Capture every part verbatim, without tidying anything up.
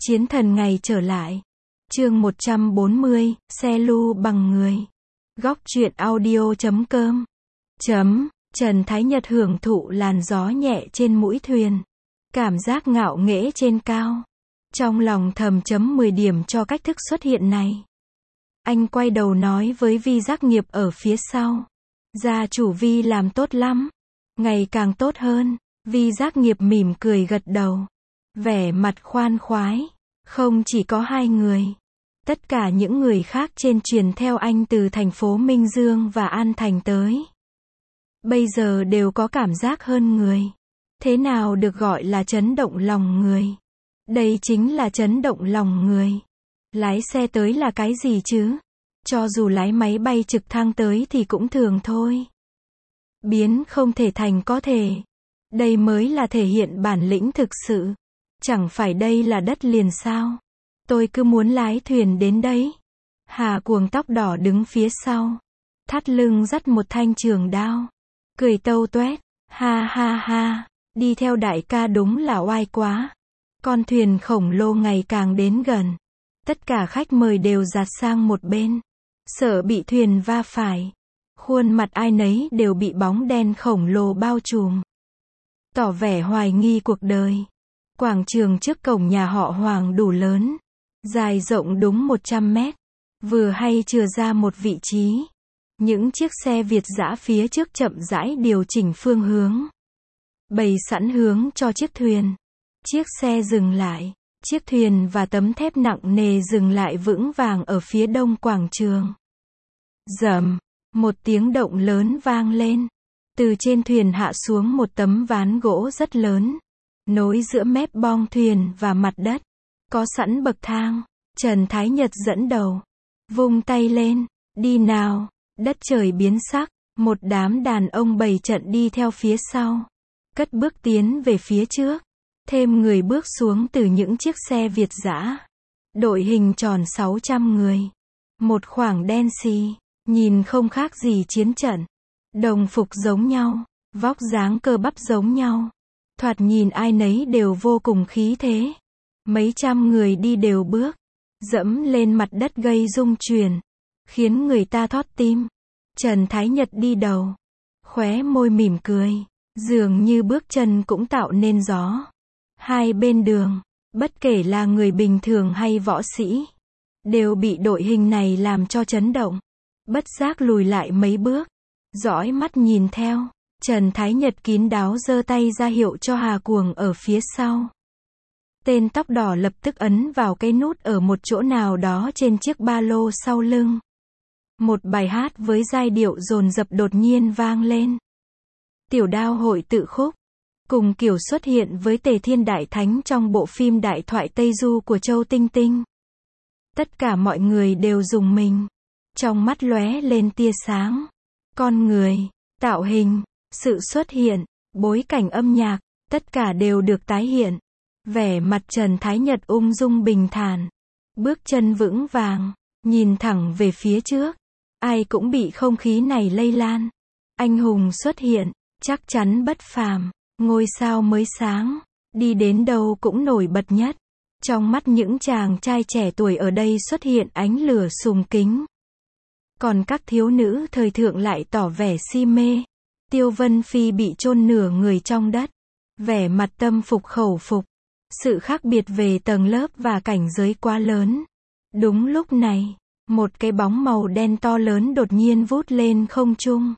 Chiến thần ngày trở lại. Chương một trăm bốn mươi, xe lu bằng người. Góc truyện audio chấm com. Chấm, Trần Thái Nhật hưởng thụ làn gió nhẹ trên mũi thuyền. Cảm giác ngạo nghễ trên cao. Trong lòng thầm chấm mười điểm cho cách thức xuất hiện này. Anh quay đầu nói với Vi Giác Nghiệp ở phía sau. Gia chủ Vi làm tốt lắm. Ngày càng tốt hơn. Vi Giác Nghiệp mỉm cười gật đầu. Vẻ mặt khoan khoái. Không chỉ có hai người. Tất cả những người khác trên truyền theo anh từ thành phố Minh Dương và An Thành tới. Bây giờ đều có cảm giác hơn người. Thế nào được gọi là chấn động lòng người? Đây chính là chấn động lòng người. Lái xe tới là cái gì chứ? Cho dù lái máy bay trực thăng tới thì cũng thường thôi. Biến không thể thành có thể. Đây mới là thể hiện bản lĩnh thực sự. Chẳng phải đây là đất liền sao? Tôi cứ muốn lái thuyền đến đấy. Hà Cuồng tóc đỏ đứng phía sau. Thắt lưng dắt một thanh trường đao. Cười tâu tuét. Ha ha ha. Đi theo đại ca đúng là oai quá. Con thuyền khổng lồ ngày càng đến gần. Tất cả khách mời đều dạt sang một bên. Sợ bị thuyền va phải. Khuôn mặt ai nấy đều bị bóng đen khổng lồ bao trùm. Tỏ vẻ hoài nghi cuộc đời. Quảng trường trước cổng nhà họ Hoàng đủ lớn. Dài rộng đúng một trăm mét. Vừa hay chừa ra một vị trí. Những chiếc xe Việt dã phía trước chậm rãi điều chỉnh phương hướng. Bày sẵn hướng cho chiếc thuyền. Chiếc xe dừng lại. Chiếc thuyền và tấm thép nặng nề dừng lại vững vàng ở phía đông quảng trường. Rầm. Một tiếng động lớn vang lên. Từ trên thuyền hạ xuống một tấm ván gỗ rất lớn. Nối giữa mép bong thuyền và mặt đất. Có sẵn bậc thang. Trần Thái Nhật dẫn đầu. Vung tay lên. Đi nào. Đất trời biến sắc. Một đám đàn ông bày trận đi theo phía sau. Cất bước tiến về phía trước. Thêm người bước xuống từ những chiếc xe Việt dã. Đội hình tròn sáu trăm người. Một khoảng đen xì. Nhìn không khác gì chiến trận. Đồng phục giống nhau. Vóc dáng cơ bắp giống nhau. Thoạt nhìn ai nấy đều vô cùng khí thế. Mấy trăm người đi đều bước. Dẫm lên mặt đất gây rung chuyển. Khiến người ta thót tim. Trần Thái Nhật đi đầu. Khóe môi mỉm cười. Dường như bước chân cũng tạo nên gió. Hai bên đường. Bất kể là người bình thường hay võ sĩ. Đều bị đội hình này làm cho chấn động. Bất giác lùi lại mấy bước. Dõi mắt nhìn theo. Trần Thái Nhật kín đáo giơ tay ra hiệu cho Hà Cuồng ở phía sau. Tên tóc đỏ lập tức ấn vào cái nút ở một chỗ nào đó trên chiếc ba lô sau lưng. Một bài hát với giai điệu dồn dập đột nhiên vang lên. Tiểu Đao hội tự khúc. Cùng kiểu xuất hiện với Tề Thiên Đại Thánh trong bộ phim Đại thoại Tây Du của Châu Tinh Tinh. Tất cả mọi người đều rùng mình. Trong mắt lóe lên tia sáng. Con người, tạo hình, sự xuất hiện, bối cảnh âm nhạc, tất cả đều được tái hiện. Vẻ mặt Trần Thái Nhật ung dung bình thản. Bước chân vững vàng, nhìn thẳng về phía trước. Ai cũng bị không khí này lây lan. Anh hùng xuất hiện, chắc chắn bất phàm, ngôi sao mới sáng, đi đến đâu cũng nổi bật nhất. Trong mắt những chàng trai trẻ tuổi ở đây xuất hiện ánh lửa sùng kính. Còn các thiếu nữ thời thượng lại tỏ vẻ si mê. Tiêu Vân Phi bị chôn nửa người trong đất. Vẻ mặt tâm phục khẩu phục. Sự khác biệt về tầng lớp và cảnh giới quá lớn. Đúng lúc này, một cái bóng màu đen to lớn đột nhiên vút lên không trung.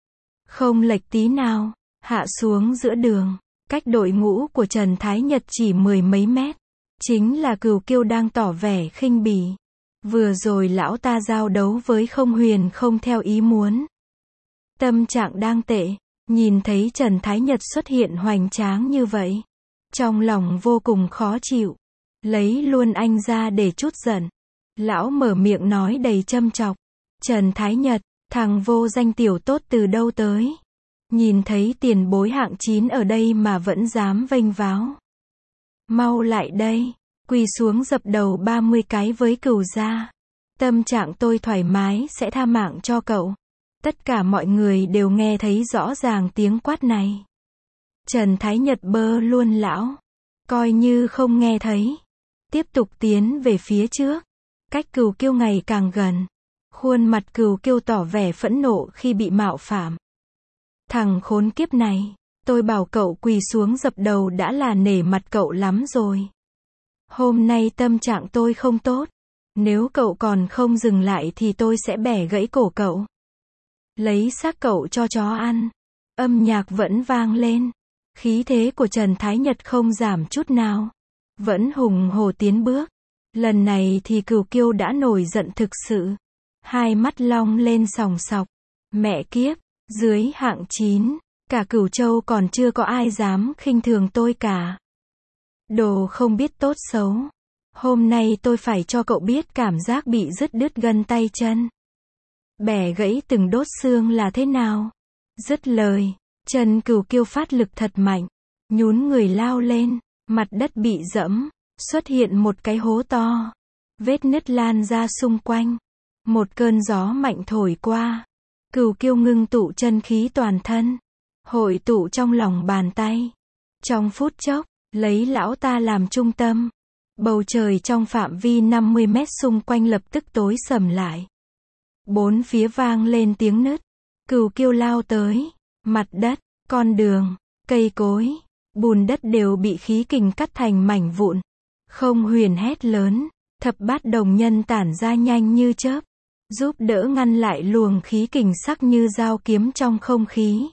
Không lệch tí nào, hạ xuống giữa đường, cách đội ngũ của Trần Thái Nhật chỉ mười mấy mét. Chính là Cửu Kiêu đang tỏ vẻ khinh bỉ. Vừa rồi lão ta giao đấu với Không Huyền không theo ý muốn. Tâm trạng đang tệ, nhìn thấy Trần Thái Nhật xuất hiện hoành tráng như vậy. Trong lòng vô cùng khó chịu. Lấy luôn anh ra để trút giận. Lão mở miệng nói đầy châm chọc. Trần Thái Nhật, thằng vô danh tiểu tốt từ đâu tới? Nhìn thấy tiền bối hạng chín ở đây mà vẫn dám vênh váo. Mau lại đây. Quỳ xuống dập đầu ba mươi cái với Cửu gia. Tâm trạng tôi thoải mái sẽ tha mạng cho cậu. Tất cả mọi người đều nghe thấy rõ ràng tiếng quát này. Trần Thái Nhật bơ luôn lão. Coi như không nghe thấy. tiếp tục tiến về phía trước. Cách Cửu Kiêu ngày càng gần. Khuôn mặt Cửu Kiêu tỏ vẻ phẫn nộ khi bị mạo phạm. Thằng khốn kiếp này, tôi bảo cậu quỳ xuống dập đầu đã là nể mặt cậu lắm rồi. Hôm nay tâm trạng tôi không tốt. Nếu cậu còn không dừng lại thì tôi sẽ bẻ gãy cổ cậu. Lấy xác cậu cho chó ăn. Âm nhạc vẫn vang lên. Khí thế của Trần Thái Nhật không giảm chút nào. Vẫn hùng hổ tiến bước. Lần này thì Cửu Kiêu đã nổi giận thực sự. Hai mắt long lên sòng sọc. Mẹ kiếp, dưới hạng chín, cả Cửu Châu còn chưa có ai dám khinh thường tôi cả. Đồ không biết tốt xấu. Hôm nay tôi phải cho cậu biết cảm giác bị dứt đứt gân tay chân. Bẻ gãy từng đốt xương là thế nào. Dứt lời, chân Cửu Kiêu phát lực thật mạnh. Nhún người lao lên, mặt đất bị dẫm, xuất hiện một cái hố to. Vết nứt lan ra xung quanh. Một cơn gió mạnh thổi qua. Cửu Kiêu ngưng tụ chân khí toàn thân. Hội tụ trong lòng bàn tay. Trong phút chốc, lấy lão ta làm trung tâm. Bầu trời trong phạm vi năm mươi mét xung quanh lập tức tối sầm lại. Bốn phía vang lên tiếng nứt. Cửu Kiêu lao tới. Mặt đất, con đường, cây cối, bùn đất đều bị khí kình cắt thành mảnh vụn. Không Huyền hét lớn. Thập bát đồng nhân tản ra nhanh như chớp. Giúp đỡ ngăn lại luồng khí kình sắc như dao kiếm trong không khí.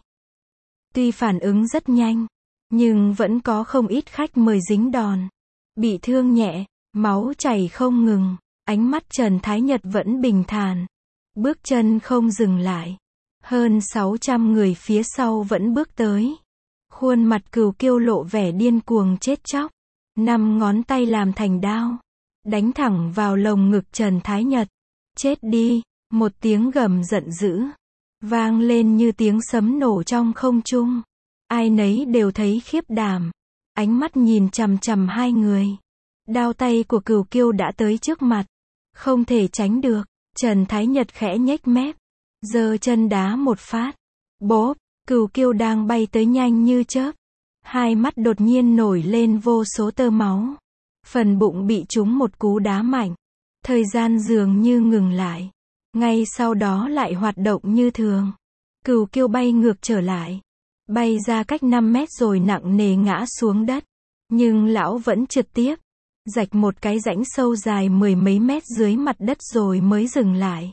Tuy phản ứng rất nhanh, nhưng vẫn có không ít khách mời dính đòn. Bị thương nhẹ, máu chảy không ngừng. Ánh mắt Trần Thái Nhật vẫn bình thản. Bước chân không dừng lại. Hơn sáu trăm người phía sau vẫn bước tới. Khuôn mặt Cửu Kiêu lộ vẻ điên cuồng chết chóc. Năm ngón tay làm thành đao. Đánh thẳng vào lồng ngực Trần Thái Nhật. Chết đi, một tiếng gầm giận dữ. Vang lên như tiếng sấm nổ trong không trung. Ai nấy đều thấy khiếp đảm. Ánh mắt nhìn chằm chằm hai người. Đao tay của Cửu Kiêu đã tới trước mặt. Không thể tránh được. Trần Thái Nhật khẽ nhếch mép. Giơ chân đá một phát. Bốp, Cửu Kiêu đang bay tới nhanh như chớp. Hai mắt đột nhiên nổi lên vô số tơ máu. Phần bụng bị trúng một cú đá mạnh. Thời gian dường như ngừng lại. Ngay sau đó lại hoạt động như thường. Cửu Kiêu bay ngược trở lại. Bay ra cách năm mét rồi nặng nề ngã xuống đất. Nhưng lão vẫn trượt tiếp. Rạch một cái rãnh sâu dài mười mấy mét dưới mặt đất rồi mới dừng lại.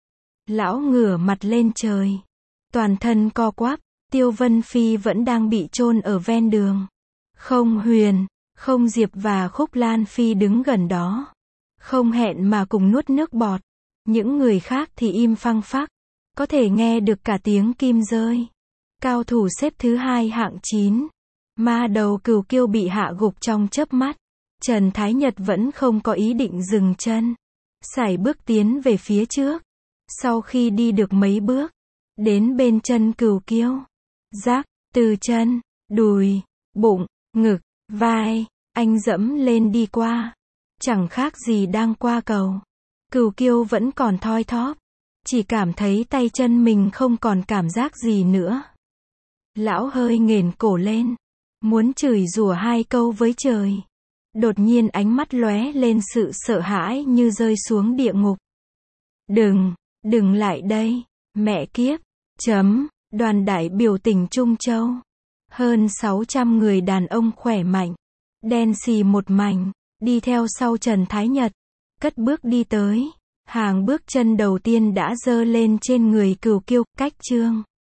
Lão ngửa mặt lên trời. Toàn thân co quắp. Tiêu Vân Phi vẫn đang bị chôn ở ven đường. Không Huyền, Không Diệp và Khúc Lan Phi đứng gần đó. Không hẹn mà cùng nuốt nước bọt. Những người khác thì im phăng phắc. Có thể nghe được cả tiếng kim rơi. Cao thủ xếp thứ hai hạng chín. Ma đầu Cửu Kiêu bị hạ gục trong chớp mắt. Trần Thái Nhật vẫn không có ý định dừng chân. Sải bước tiến về phía trước. Sau khi đi được mấy bước, đến bên chân Cửu Kiêu. Rác, từ chân, đùi, bụng, ngực, vai, anh dẫm lên đi qua. Chẳng khác gì đang qua cầu. Cửu Kiêu vẫn còn thoi thóp. Chỉ cảm thấy tay chân mình không còn cảm giác gì nữa. Lão hơi nghển cổ lên. Muốn chửi rủa hai câu với trời. Đột nhiên ánh mắt lóe lên sự sợ hãi như rơi xuống địa ngục. Đừng, đừng lại đây, mẹ kiếp, chấm, đoàn đại biểu tỉnh Trung Châu. Hơn sáu trăm người đàn ông khỏe mạnh, đen xì một mảnh, đi theo sau Trần Thái Nhật, cất bước đi tới. Hàng bước chân đầu tiên đã giơ lên trên người Cửu Kiêu, cách chương